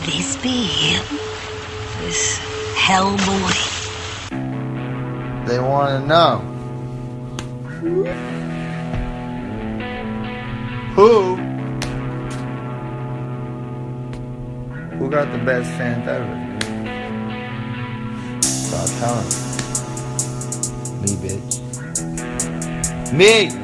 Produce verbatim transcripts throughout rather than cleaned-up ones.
this be this Hellboy? They want to know. Who? Who got the best chance ever? Stop telling me. Me, bitch. Me!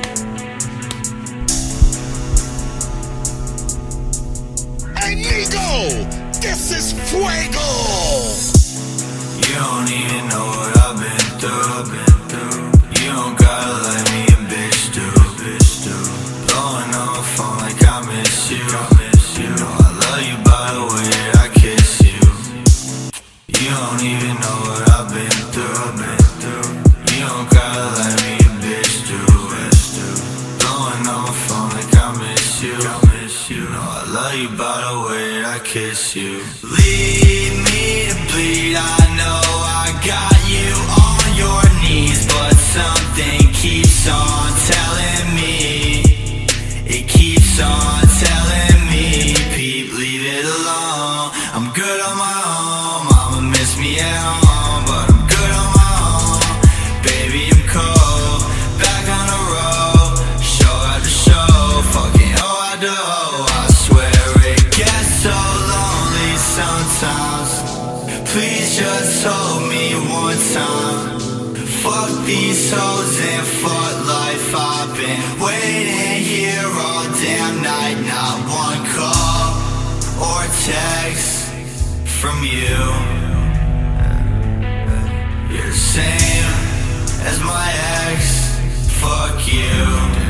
Hey, Nigo! This is Fuego! You don't even know what I've been through, been through. You don't gotta let me a bitch do, bitch do. Blowing on the phone like I miss you, I miss you. No, I love you by the way that I kiss you. You don't even know what I've been through, been through. You don't gotta let me a bitch do, bitch do. Blowing on the phone like I miss you, I miss you. No, I love you by the way that I kiss you. Leave me to bleed, I know I got you on your knees, but something keeps on telling me, it keeps on telling me, Pete, leave it alone. I'm good on my own, mama miss me at home, but I'm good on my own. Baby, I'm cold, back on the road, show after show, fucking oh I do. I swear it gets so lonely sometimes. Please just hold me one time. Fuck these hoes and fuck life. I've been waiting here all damn night. Not one call or text from you. You're the same as my ex. Fuck you.